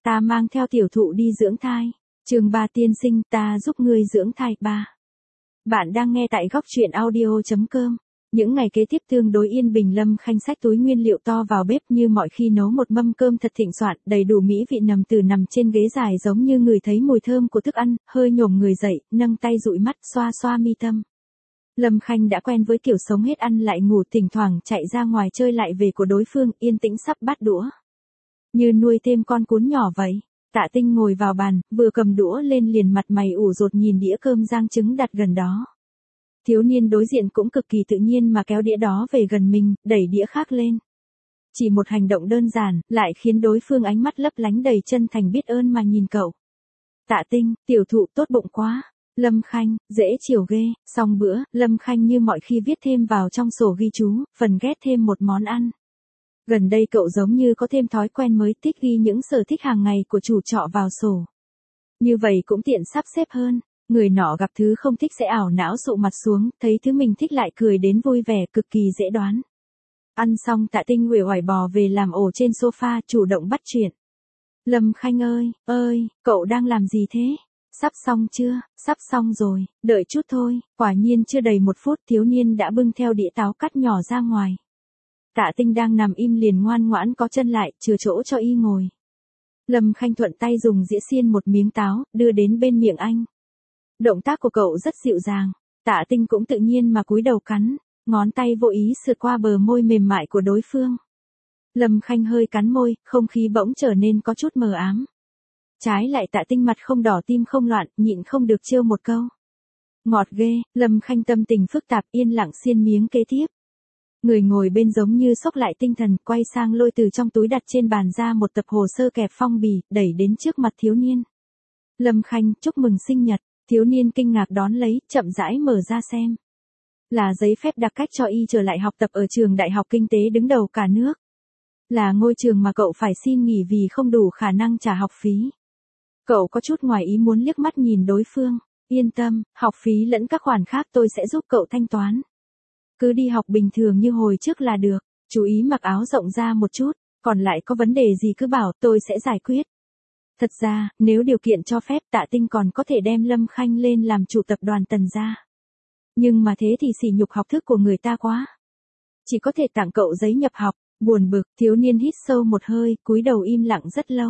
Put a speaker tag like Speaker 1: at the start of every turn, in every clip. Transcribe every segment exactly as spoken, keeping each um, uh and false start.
Speaker 1: ta mang theo tiểu thụ đi dưỡng thai. Chương ba tiên sinh, ta giúp ngươi dưỡng thai ba. Bạn đang nghe tại góc truyện audio chấm com. Những ngày kế tiếp tương đối yên bình, Lâm Khanh xách túi nguyên liệu to vào bếp như mọi khi nấu một mâm cơm thật thịnh soạn, đầy đủ mỹ vị. Nằm từ nằm trên ghế dài giống như người thấy mùi thơm của thức ăn, hơi nhổm người dậy, nâng tay dụi mắt, xoa xoa mi tâm. Lâm Khanh đã quen với kiểu sống hết ăn lại ngủ, thỉnh thoảng chạy ra ngoài chơi lại về của đối phương, yên tĩnh sắp bát đũa. Như nuôi thêm con cún nhỏ vậy. Tạ Tinh ngồi vào bàn, vừa cầm đũa lên liền mặt mày ủ rột nhìn đĩa cơm rang trứng đặt gần đó. Thiếu niên đối diện cũng cực kỳ tự nhiên mà kéo đĩa đó về gần mình, đẩy đĩa khác lên. Chỉ một hành động đơn giản, lại khiến đối phương ánh mắt lấp lánh đầy chân thành biết ơn mà nhìn cậu. Tạ Tinh, tiểu thụ tốt bụng quá. Lâm Khanh, dễ chiều ghê. Xong bữa, Lâm Khanh như mọi khi viết thêm vào trong sổ ghi chú, phần ghét thêm một món ăn. Gần đây cậu giống như có thêm thói quen mới, thích ghi những sở thích hàng ngày của chủ trọ vào sổ. Như vậy cũng tiện sắp xếp hơn. Người nọ gặp thứ không thích sẽ ảo não sụ mặt xuống, thấy thứ mình thích lại cười đến vui vẻ, cực kỳ dễ đoán. Ăn xong, Tạ Tinh uể oải bò về làm ổ trên sofa, chủ động bắt chuyện. Lâm Khanh ơi, ơi, cậu đang làm gì thế? Sắp xong chưa? Sắp xong rồi, đợi chút thôi. Quả nhiên chưa đầy một phút, thiếu niên đã bưng theo đĩa táo cắt nhỏ ra ngoài. Tạ Tinh đang nằm im liền ngoan ngoãn có chân lại, chừa chỗ cho y ngồi. Lâm Khanh thuận tay dùng dĩa xiên một miếng táo, đưa đến bên miệng anh. Động tác của cậu rất dịu dàng, Tạ Tinh cũng tự nhiên mà cúi đầu cắn, ngón tay vô ý sượt qua bờ môi mềm mại của đối phương. Lâm Khanh hơi cắn môi, không khí bỗng trở nên có chút mờ ám. Trái lại Tạ Tinh mặt không đỏ tim không loạn, nhịn không được trêu một câu. Ngọt ghê. Lâm Khanh tâm tình phức tạp, yên lặng xiên miếng kế tiếp. Người ngồi bên giống như sốc lại tinh thần, quay sang lôi từ trong túi đặt trên bàn ra một tập hồ sơ kẹp phong bì, đẩy đến trước mặt thiếu niên. Lâm Khanh, chúc mừng sinh nhật. Thiếu niên kinh ngạc đón lấy, chậm rãi mở ra xem. Là giấy phép đặc cách cho y trở lại học tập ở trường Đại học Kinh tế đứng đầu cả nước. Là ngôi trường mà cậu phải xin nghỉ vì không đủ khả năng trả học phí. Cậu có chút ngoài ý muốn liếc mắt nhìn đối phương. Yên tâm, học phí lẫn các khoản khác tôi sẽ giúp cậu thanh toán. Cứ đi học bình thường như hồi trước là được, chú ý mặc áo rộng ra một chút, còn lại có vấn đề gì cứ bảo tôi sẽ giải quyết. Thật ra, nếu điều kiện cho phép, Tạ Tinh còn có thể đem Lâm Khanh lên làm chủ tập đoàn Tần gia. Nhưng mà thế thì sỉ nhục học thức của người ta quá. Chỉ có thể tặng cậu giấy nhập học. Buồn bực, thiếu niên hít sâu một hơi, cúi đầu im lặng rất lâu.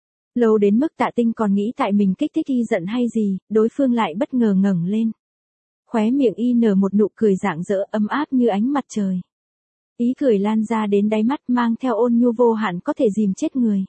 Speaker 1: Lâu đến mức Tạ Tinh còn nghĩ tại mình kích thích y giận hay gì, đối phương lại bất ngờ ngẩng lên. Khóe miệng y nở một nụ cười rạng rỡ ấm áp như ánh mặt trời. Ý cười lan ra đến đáy mắt mang theo ôn nhu vô hạn có thể dìm chết người.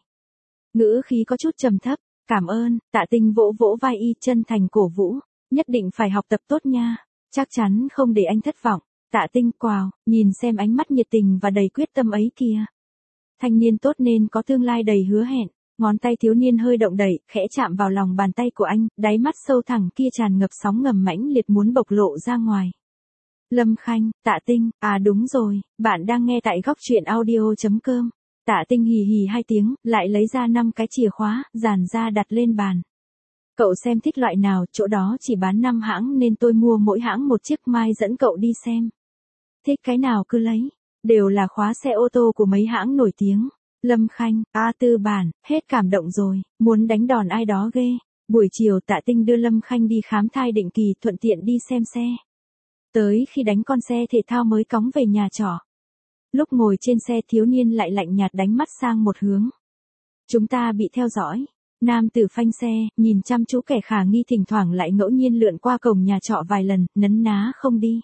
Speaker 1: Ngữ khí có chút trầm thấp, cảm ơn. Tạ Tinh vỗ vỗ vai y chân thành cổ vũ, nhất định phải học tập tốt nha, chắc chắn không để anh thất vọng. Tạ Tinh quào, nhìn xem ánh mắt nhiệt tình và đầy quyết tâm ấy kìa. Thanh niên tốt nên có tương lai đầy hứa hẹn. Ngón tay thiếu niên hơi động đẩy, khẽ chạm vào lòng bàn tay của anh, đáy mắt sâu thẳm kia tràn ngập sóng ngầm mãnh liệt muốn bộc lộ ra ngoài. Lâm Khanh, Tạ Tinh, à đúng rồi, bạn đang nghe tại góc truyện audio chấm com. Tạ Tinh hì hì hai tiếng, lại lấy ra năm cái chìa khóa, dàn ra đặt lên bàn. Cậu xem thích loại nào, chỗ đó chỉ bán năm hãng nên tôi mua mỗi hãng một chiếc, mai dẫn cậu đi xem. Thích cái nào cứ lấy, đều là khóa xe ô tô của mấy hãng nổi tiếng. Lâm Khanh, A tư bản, hết cảm động rồi, muốn đánh đòn ai đó ghê. Buổi chiều Tạ Tinh đưa Lâm Khanh đi khám thai định kỳ, thuận tiện đi xem xe. Tới khi đánh con xe thể thao mới cõng về nhà trọ. Lúc ngồi trên xe thiếu niên lại lạnh nhạt đánh mắt sang một hướng. Chúng ta bị theo dõi. Nam tử phanh xe, nhìn chăm chú kẻ khả nghi thỉnh thoảng lại ngẫu nhiên lượn qua cổng nhà trọ vài lần, nấn ná không đi.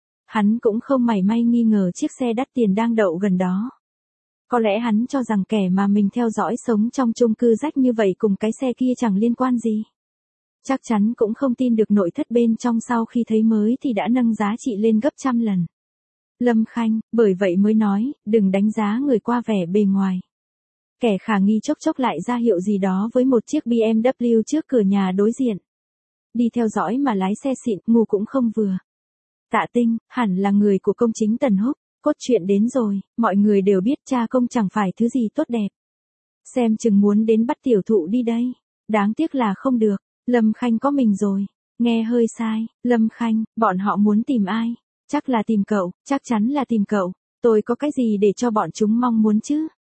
Speaker 1: Hắn cũng không mảy may nghi ngờ chiếc xe đắt tiền đang đậu gần đó. Có lẽ hắn cho rằng kẻ mà mình theo dõi sống trong chung cư rách như vậy cùng cái xe kia chẳng liên quan gì. Chắc chắn cũng không tin được nội thất bên trong sau khi thấy mới thì đã nâng giá trị lên gấp trăm lần. Lâm Khanh, bởi vậy mới nói, đừng đánh giá người qua vẻ bề ngoài. Kẻ khả nghi chốc chốc lại ra hiệu gì đó với một chiếc bê em vê trước cửa nhà đối diện. Đi theo dõi mà lái xe xịn, ngu cũng không vừa. Tạ Tinh, hẳn là người của công chính Tần Húc. Cốt truyện đến rồi, mọi người đều biết cha công chẳng phải thứ gì tốt đẹp. Xem chừng muốn đến bắt tiểu thụ đi đây. Đáng tiếc là không được, Lâm Khanh có mình rồi. Nghe hơi sai, Lâm Khanh, bọn họ muốn tìm ai? Chắc là tìm cậu, chắc chắn là tìm cậu. Tôi có cái gì để cho bọn chúng mong muốn chứ?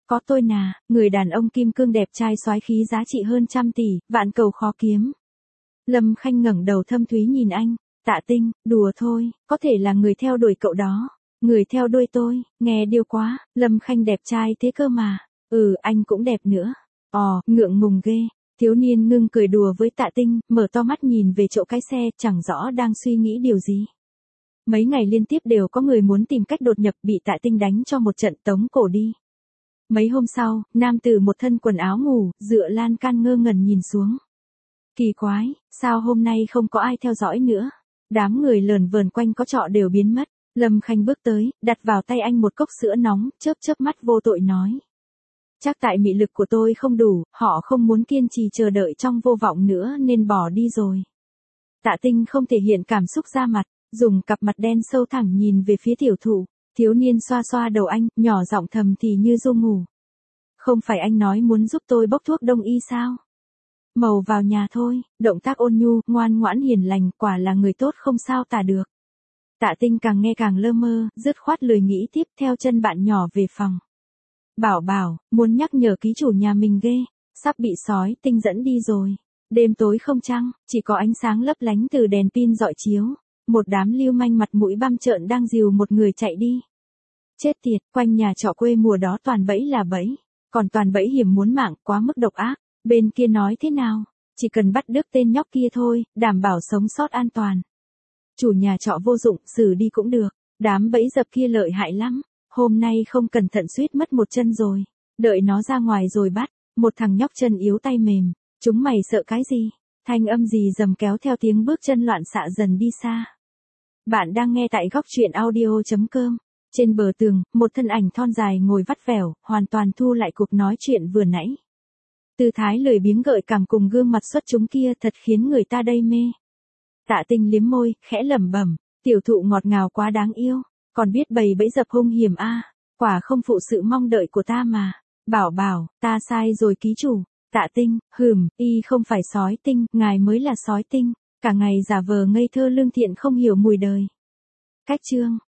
Speaker 1: Có tôi nà, người đàn ông kim cương đẹp trai soái khí giá trị hơn trăm tỷ, vạn cầu khó kiếm. Lâm Khanh ngẩng đầu thâm thúy nhìn anh, Tạ Tinh, đùa thôi, có thể là người theo đuổi cậu đó. Người theo đuổi tôi, nghe điêu quá, Lâm Khanh đẹp trai thế cơ mà. Ừ, anh cũng đẹp nữa. Ồ, ngượng ngùng ghê. Thiếu niên ngưng cười đùa với Tạ Tinh, mở to mắt nhìn về chỗ cái xe, chẳng rõ đang suy nghĩ điều gì. Mấy ngày liên tiếp đều có người muốn tìm cách đột nhập, bị Tạ Tinh đánh cho một trận tống cổ đi. Mấy hôm sau, nam tử một thân quần áo ngủ, dựa lan can ngơ ngẩn nhìn xuống. Kỳ quái, sao hôm nay không có ai theo dõi nữa? Đám người lờn vờn quanh có trọ đều biến mất. Lâm Khanh bước tới, đặt vào tay anh một cốc sữa nóng, chớp chớp mắt vô tội nói. Chắc tại mị lực của tôi không đủ, họ không muốn kiên trì chờ đợi trong vô vọng nữa nên bỏ đi rồi. Tạ Tinh không thể hiện cảm xúc ra mặt, dùng cặp mặt đen sâu thẳng nhìn về phía tiểu thụ. Thiếu niên xoa xoa đầu anh, nhỏ giọng thầm thì như ru ngủ. Không phải anh nói muốn giúp tôi bốc thuốc đông y sao? Màu vào nhà thôi, động tác ôn nhu, ngoan ngoãn hiền lành, quả là người tốt không sao tả được. Tạ Tinh càng nghe càng lơ mơ, dứt khoát lười nghĩ tiếp, theo chân bạn nhỏ về phòng. Bảo bảo, muốn nhắc nhở ký chủ nhà mình ghê, sắp bị sói tinh dẫn đi rồi. Đêm tối không trăng, chỉ có ánh sáng lấp lánh từ đèn pin rọi chiếu. Một đám lưu manh mặt mũi băm trợn đang dìu một người chạy đi. Chết tiệt, quanh nhà trọ quê mùa đó toàn bẫy là bẫy. Còn toàn bẫy hiểm muốn mạng, quá mức độc ác. Bên kia nói thế nào? Chỉ cần bắt được tên nhóc kia thôi, đảm bảo sống sót an toàn. Chủ nhà trọ vô dụng, xử đi cũng được. Đám bẫy dập kia lợi hại lắm. Hôm nay không cẩn thận suýt mất một chân rồi. Đợi nó ra ngoài rồi bắt. Một thằng nhóc chân yếu tay mềm. Chúng mày sợ cái gì? Thanh âm gì dầm kéo theo tiếng bước chân loạn xạ dần đi xa. Bạn đang nghe tại góc truyện audio chấm com. Trên bờ tường, một thân ảnh thon dài ngồi vắt vẻo, hoàn toàn thu lại cuộc nói chuyện vừa nãy. Tư thái lười biếng gợi cảm cùng gương mặt xuất chúng kia thật khiến người ta đay mê. Tạ Tinh liếm môi, khẽ lẩm bẩm, tiểu thụ ngọt ngào quá đáng yêu, còn biết bày bẫy dập hung hiểm a, à. Quả không phụ sự mong đợi của ta mà. Bảo bảo, ta sai rồi ký chủ. Tạ Tinh, hừm, y không phải sói tinh, ngài mới là sói tinh, cả ngày giả vờ ngây thơ lương thiện không hiểu mùi đời. Cách chương